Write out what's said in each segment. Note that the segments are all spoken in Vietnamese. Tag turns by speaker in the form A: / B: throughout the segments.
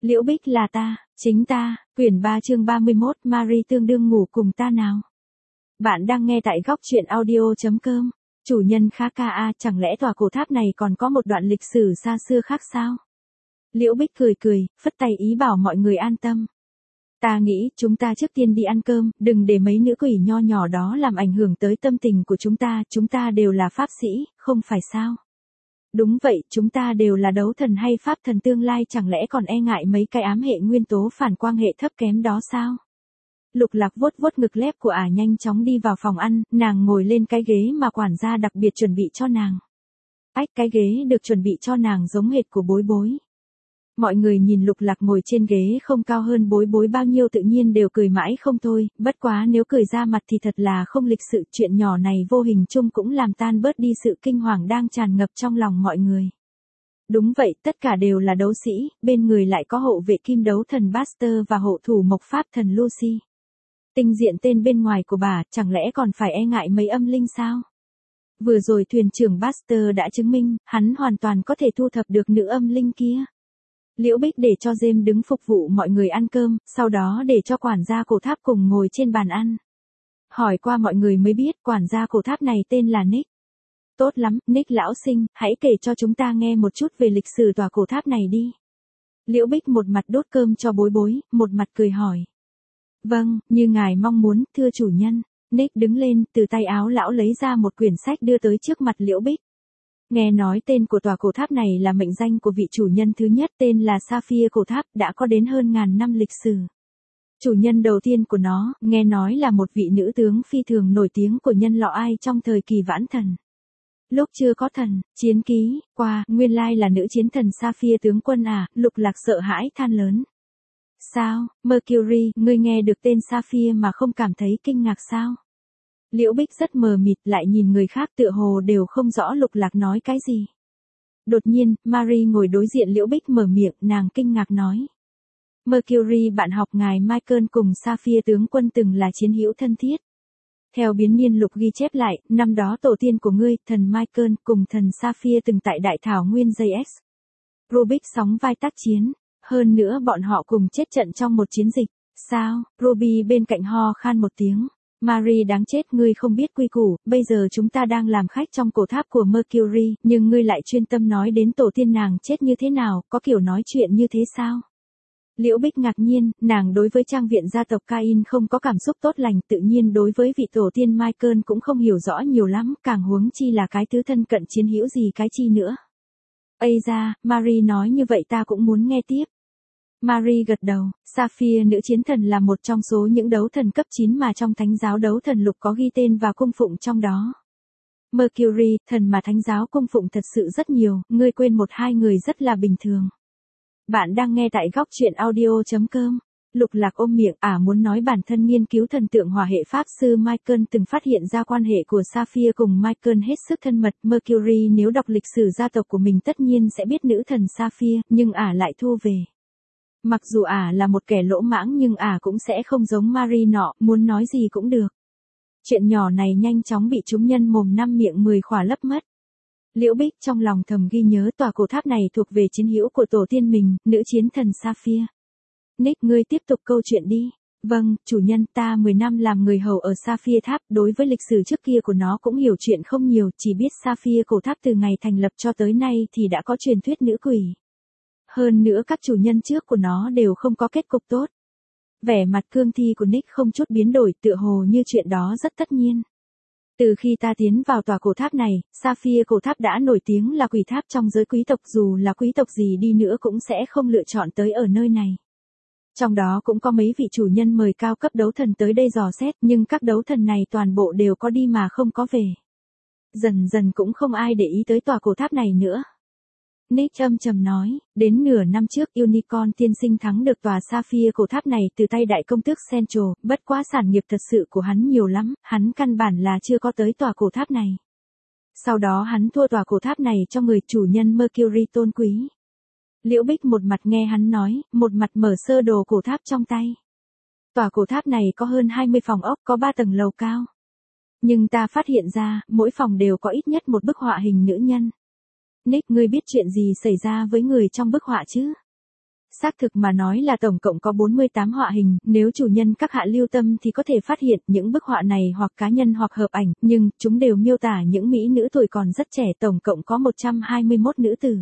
A: Liễu Bích là ta, chính ta, quyển 3 chương 31 Marie tương đương ngủ cùng ta nào. Bạn đang nghe tại góc truyện audio.com. Chủ nhân khá ca a, chẳng lẽ tòa cổ tháp này còn có một đoạn lịch sử xa xưa khác sao? Liễu Bích cười, phất tay ý bảo mọi người an tâm. Ta nghĩ chúng ta trước tiên đi ăn cơm, đừng để mấy nữ quỷ nho nhỏ đó làm ảnh hưởng tới tâm tình của chúng ta đều là pháp sĩ, không phải sao? Đúng vậy, chúng ta đều là đấu thần hay pháp thần tương lai, chẳng lẽ còn e ngại mấy cái ám hệ nguyên tố phản quang hệ thấp kém đó sao? Lục Lạc vuốt ngực lép của nhanh chóng đi vào phòng ăn, nàng ngồi lên cái ghế mà quản gia đặc biệt chuẩn bị cho nàng. Cái ghế được chuẩn bị cho nàng giống hệt của Bối Bối. Mọi người nhìn Lục Lạc ngồi trên ghế không cao hơn Bối Bối bao nhiêu tự nhiên đều cười mãi không thôi, bất quá nếu cười ra mặt thì thật là không lịch sự, chuyện nhỏ này vô hình chung cũng làm tan bớt đi sự kinh hoàng đang tràn ngập trong lòng mọi người. Đúng vậy, tất cả đều là đấu sĩ, bên người lại có hộ vệ kim đấu thần Buster và hộ thủ mộc pháp thần Lucy. Tinh diện tên bên ngoài của bà, chẳng lẽ còn phải e ngại mấy âm linh sao? Vừa rồi thuyền trưởng Buster đã chứng minh, hắn hoàn toàn có thể thu thập được nữ âm linh kia. Liễu Bích để cho James đứng phục vụ mọi người ăn cơm, sau đó để cho quản gia cổ tháp cùng ngồi trên bàn ăn. Hỏi qua mọi người mới biết quản gia cổ tháp này tên là Nick. Tốt lắm, Nick lão sinh, hãy kể cho chúng ta nghe một chút về lịch sử tòa cổ tháp này đi. Liễu Bích một mặt đốt cơm cho Bối Bối, một mặt cười hỏi. Vâng, như ngài mong muốn, thưa chủ nhân. Nick đứng lên, từ tay áo lão lấy ra một quyển sách đưa tới trước mặt Liễu Bích. Nghe nói tên của tòa cổ tháp này là mệnh danh của vị chủ nhân thứ nhất, tên là Sapphire cổ tháp, đã có đến hơn ngàn năm lịch sử. Chủ nhân đầu tiên của nó, nghe nói là một vị nữ tướng phi thường nổi tiếng của nhân loại Ai trong thời kỳ vãn thần. Lúc chưa có thần, chiến ký, nguyên lai là nữ chiến thần Sapphire tướng quân à, Lục Lạc sợ hãi than lớn. Sao, Mercury, ngươi nghe được tên Sapphire mà không cảm thấy kinh ngạc sao? Liễu Bích rất mờ mịt, lại nhìn người khác tựa hồ đều không rõ Lục Lạc nói cái gì. Đột nhiên, Marie ngồi đối diện Liễu Bích mở miệng, nàng kinh ngạc nói. Mercury bạn học ngài Michael cùng Sapphire tướng quân từng là chiến hữu thân thiết. Theo biến niên lục ghi chép lại, năm đó tổ tiên của ngươi, thần Michael cùng thần Sapphire từng tại đại thảo nguyên JX. Rubik sóng vai tác chiến, hơn nữa bọn họ cùng chết trận trong một chiến dịch. Sao? Ruby bên cạnh ho khan một tiếng. Marie đáng chết, ngươi không biết quy củ, bây giờ chúng ta đang làm khách trong cổ tháp của Mercury, nhưng ngươi lại chuyên tâm nói đến tổ tiên nàng chết như thế nào, có kiểu nói chuyện như thế sao? Liễu Bích ngạc nhiên, nàng đối với trang viện gia tộc Cain không có cảm xúc tốt lành, tự nhiên đối với vị tổ tiên Michael cũng không hiểu rõ nhiều lắm, càng huống chi là cái thứ thân cận chiến hữu gì cái chi nữa. Ây da, Marie nói như vậy ta cũng muốn nghe tiếp. Marie gật đầu, Sapphire nữ chiến thần là một trong số những đấu thần cấp 9 mà trong thánh giáo đấu thần lục có ghi tên và cung phụng trong đó. Mercury, thần mà thánh giáo cung phụng thật sự rất nhiều, ngươi quên một hai người rất là bình thường. Bạn đang nghe tại góc truyện audio.com. Lục Lạc ôm miệng, muốn nói bản thân nghiên cứu thần tượng hỏa hệ pháp sư Michael từng phát hiện ra quan hệ của Sapphire cùng Michael hết sức thân mật. Mercury nếu đọc lịch sử gia tộc của mình tất nhiên sẽ biết nữ thần Sapphire, nhưng lại thu về. Mặc dù là một kẻ lỗ mãng nhưng cũng sẽ không giống Marie nọ, muốn nói gì cũng được. Chuyện nhỏ này nhanh chóng bị chúng nhân mồm năm miệng 10 khỏa lấp mất. Liễu Bích trong lòng thầm ghi nhớ tòa cổ tháp này thuộc về chiến hữu của tổ tiên mình, nữ chiến thần Sapphire. Nick, ngươi tiếp tục câu chuyện đi. Vâng, chủ nhân, ta 10 năm làm người hầu ở Sapphire tháp, đối với lịch sử trước kia của nó cũng hiểu chuyện không nhiều, chỉ biết Sapphire cổ tháp từ ngày thành lập cho tới nay thì đã có truyền thuyết nữ quỷ. Hơn nữa các chủ nhân trước của nó đều không có kết cục tốt. Vẻ mặt cương thi của Nick không chút biến đổi, tựa hồ như chuyện đó rất tất nhiên. Từ khi ta tiến vào tòa cổ tháp này, Sapphire cổ tháp đã nổi tiếng là quỷ tháp trong giới quý tộc, dù là quý tộc gì đi nữa cũng sẽ không lựa chọn tới ở nơi này. Trong đó cũng có mấy vị chủ nhân mời cao cấp đấu thần tới đây dò xét, nhưng các đấu thần này toàn bộ đều có đi mà không có về. Dần dần cũng không ai để ý tới tòa cổ tháp này nữa. Nick âm trầm nói, đến nửa năm trước Unicorn tiên sinh thắng được tòa Sapphire cổ tháp này từ tay đại công tước Central, bất quá sản nghiệp thật sự của hắn nhiều lắm, hắn căn bản là chưa có tới tòa cổ tháp này. Sau đó hắn thua tòa cổ tháp này cho người chủ nhân Mercury tôn quý. Liễu Bích một mặt nghe hắn nói, một mặt mở sơ đồ cổ tháp trong tay. Tòa cổ tháp này có hơn 20 phòng ốc, có 3 tầng lầu cao. Nhưng ta phát hiện ra, mỗi phòng đều có ít nhất một bức họa hình nữ nhân. Nick, ngươi biết chuyện gì xảy ra với người trong bức họa chứ? Xác thực mà nói là tổng cộng có 48 họa hình, nếu chủ nhân các hạ lưu tâm thì có thể phát hiện những bức họa này hoặc cá nhân hoặc hợp ảnh, nhưng chúng đều miêu tả những mỹ nữ tuổi còn rất trẻ, tổng cộng có 121 nữ tử.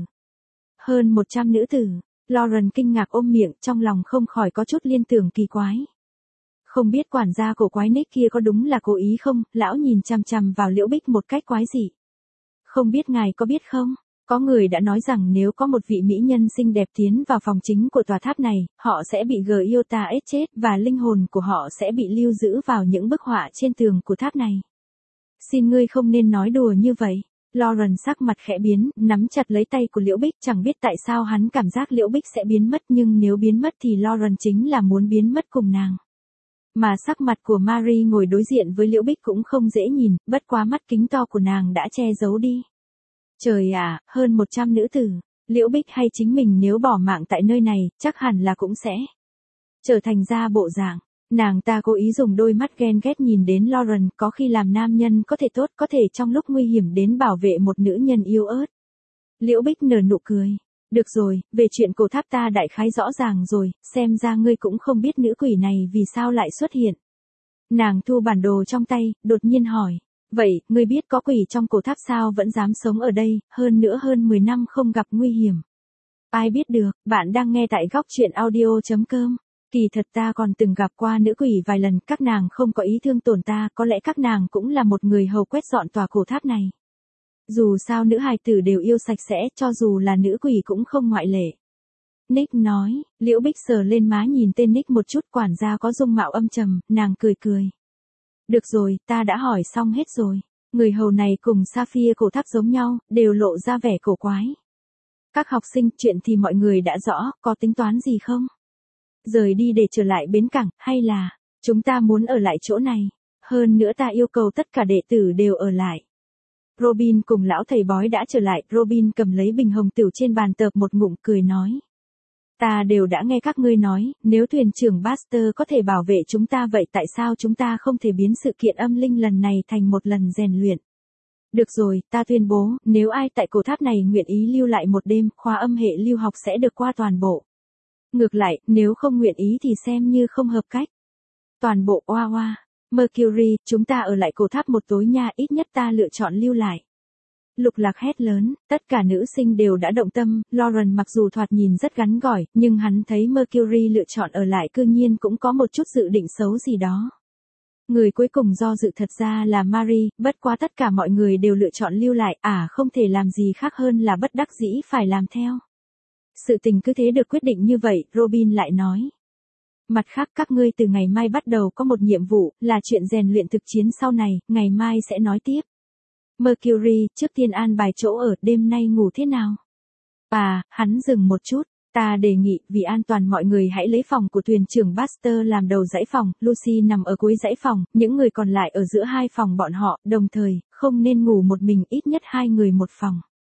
A: Hơn 100 nữ tử. Lauren kinh ngạc ôm miệng, trong lòng không khỏi có chút liên tưởng kỳ quái. Không biết quản gia cổ quái Nick kia có đúng là cố ý không, lão nhìn chằm chằm vào Liễu Bích một cách quái dị. Không biết ngài có biết không? Có người đã nói rằng nếu có một vị mỹ nhân xinh đẹp tiến vào phòng chính của tòa tháp này, họ sẽ bị Giota ết chết và linh hồn của họ sẽ bị lưu giữ vào những bức họa trên tường của tháp này. Xin ngươi không nên nói đùa như vậy. Lauren sắc mặt khẽ biến, nắm chặt lấy tay của Liễu Bích, chẳng biết tại sao hắn cảm giác Liễu Bích sẽ biến mất, nhưng nếu biến mất thì Lauren chính là muốn biến mất cùng nàng. Mà sắc mặt của Marie ngồi đối diện với Liễu Bích cũng không dễ nhìn, bất quá mắt kính to của nàng đã che giấu đi. Trời ạ, hơn 100 nữ tử, Liễu Bích hay chính mình nếu bỏ mạng tại nơi này, chắc hẳn là cũng sẽ trở thành ra bộ dạng. Nàng ta cố ý dùng đôi mắt ghen ghét nhìn đến Lauren, có khi làm nam nhân có thể tốt, có thể trong lúc nguy hiểm đến bảo vệ một nữ nhân yếu ớt. Liễu Bích nở nụ cười. Được rồi, về chuyện cổ tháp ta đại khái rõ ràng rồi, xem ra ngươi cũng không biết nữ quỷ này vì sao lại xuất hiện. Nàng thu bản đồ trong tay, đột nhiên hỏi. Vậy, ngươi biết có quỷ trong cổ tháp sao vẫn dám sống ở đây, hơn nữa hơn 10 năm không gặp nguy hiểm. Ai biết được, bạn đang nghe tại góc truyện audio.com. Kỳ thật ta còn từng gặp qua nữ quỷ vài lần, các nàng không có ý thương tổn ta, có lẽ các nàng cũng là một người hầu quét dọn tòa cổ tháp này. Dù sao nữ hài tử đều yêu sạch sẽ, cho dù là nữ quỷ cũng không ngoại lệ. Nick nói, Liễu Bích sờ lên má nhìn tên Nick một chút, quản gia có dung mạo âm trầm, nàng cười cười. Được rồi, ta đã hỏi xong hết rồi. Người hầu này cùng Sapphire cổ tháp giống nhau, đều lộ ra vẻ cổ quái. Các học sinh, chuyện thì mọi người đã rõ, có tính toán gì không? Rời đi để trở lại bến cảng, hay là, chúng ta muốn ở lại chỗ này. Hơn nữa ta yêu cầu tất cả đệ tử đều ở lại. Robin cùng lão thầy bói đã trở lại, Robin cầm lấy bình hồng tửu trên bàn tợp một ngụm cười nói. Ta đều đã nghe các ngươi nói, nếu thuyền trưởng Baxter có thể bảo vệ chúng ta vậy tại sao chúng ta không thể biến sự kiện âm linh lần này thành một lần rèn luyện. Được rồi, ta tuyên bố, nếu ai tại cổ tháp này nguyện ý lưu lại một đêm, khoa âm hệ lưu học sẽ được qua toàn bộ. Ngược lại, nếu không nguyện ý thì xem như không hợp cách. Toàn bộ oa oa. Mercury, chúng ta ở lại cổ tháp một tối nha, ít nhất ta lựa chọn lưu lại. Lục Lạc hét lớn, tất cả nữ sinh đều đã động tâm, Lauren mặc dù thoạt nhìn rất gắn gỏi, nhưng hắn thấy Mercury lựa chọn ở lại cư nhiên cũng có một chút dự định xấu gì đó. Người cuối cùng do dự thật ra là Marie, bất quá tất cả mọi người đều lựa chọn lưu lại, không thể làm gì khác hơn là bất đắc dĩ phải làm theo. Sự tình cứ thế được quyết định như vậy, Robin lại nói. Mặt khác các ngươi từ ngày mai bắt đầu có một nhiệm vụ, là chuyện rèn luyện thực chiến sau này, ngày mai sẽ nói tiếp. Mercury, trước tiên an bài chỗ ở, đêm nay ngủ thế nào? Hắn dừng một chút, ta đề nghị, vì an toàn mọi người hãy lấy phòng của thuyền trưởng Baxter làm đầu dãy phòng, Lucy nằm ở cuối dãy phòng, những người còn lại ở giữa hai phòng bọn họ, đồng thời, không nên ngủ một mình, ít nhất 2 người một phòng.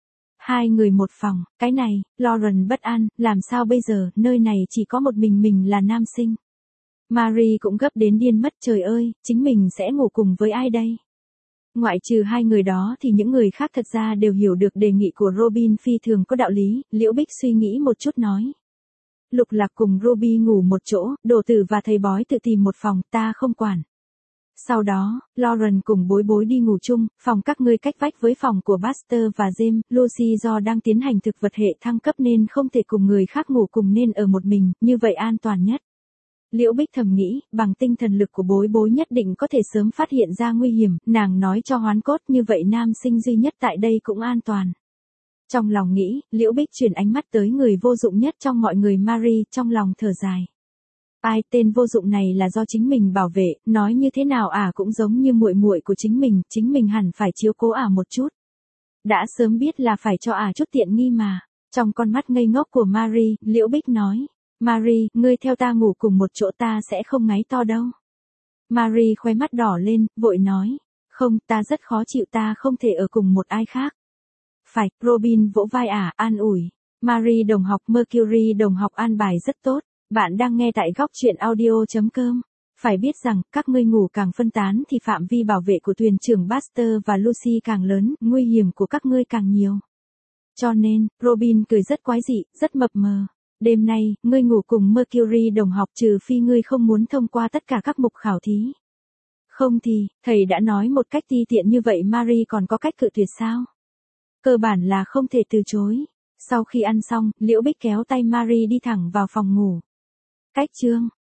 A: 2 người một phòng, cái này, Lauren bất an, làm sao bây giờ, nơi này chỉ có một mình là nam sinh. Marie cũng gấp đến điên mất, trời ơi, chính mình sẽ ngủ cùng với ai đây? Ngoại trừ 2 người đó thì những người khác thật ra đều hiểu được đề nghị của Robin phi thường có đạo lý, Liễu Bích suy nghĩ một chút nói. Lục Lạc cùng Ruby ngủ một chỗ, đồ tử và thầy bói tự tìm một phòng, ta không quản. Sau đó, Lauren cùng bối bối đi ngủ chung, phòng các ngươi cách vách với phòng của Baxter và James, Lucy do đang tiến hành thực vật hệ thăng cấp nên không thể cùng người khác ngủ cùng nên ở một mình, như vậy an toàn nhất. Liễu Bích thầm nghĩ, bằng tinh thần lực của bối bối nhất định có thể sớm phát hiện ra nguy hiểm, nàng nói cho Hoán Cốt như vậy nam sinh duy nhất tại đây cũng an toàn. Trong lòng nghĩ, Liễu Bích chuyển ánh mắt tới người vô dụng nhất trong mọi người Marie, trong lòng thở dài. Tên vô dụng này là do chính mình bảo vệ, nói như thế nào cũng giống như muội muội của chính mình hẳn phải chiếu cố một chút. Đã sớm biết là phải cho chút tiện nghi mà. Trong con mắt ngây ngốc của Marie, Liễu Bích nói. Marie, ngươi theo ta ngủ cùng một chỗ ta sẽ không ngáy to đâu. Marie khóe mắt đỏ lên, vội nói. Không, ta rất khó chịu, ta không thể ở cùng một ai khác. Phải, Robin vỗ vai an ủi. Marie đồng học Mercury đồng học an bài rất tốt. Bạn đang nghe tại góc truyện audio.com. Phải biết rằng, các ngươi ngủ càng phân tán thì phạm vi bảo vệ của thuyền trưởng Baxter và Lucy càng lớn, nguy hiểm của các ngươi càng nhiều. Cho nên, Robin cười rất quái dị, rất mập mờ. Đêm nay, ngươi ngủ cùng Mercury đồng học trừ phi ngươi không muốn thông qua tất cả các mục khảo thí. Không thì, thầy đã nói một cách ti tiện như vậy Marie còn có cách cự tuyệt sao? Cơ bản là không thể từ chối. Sau khi ăn xong, Liễu Bích kéo tay Marie đi thẳng vào phòng ngủ. Cách chương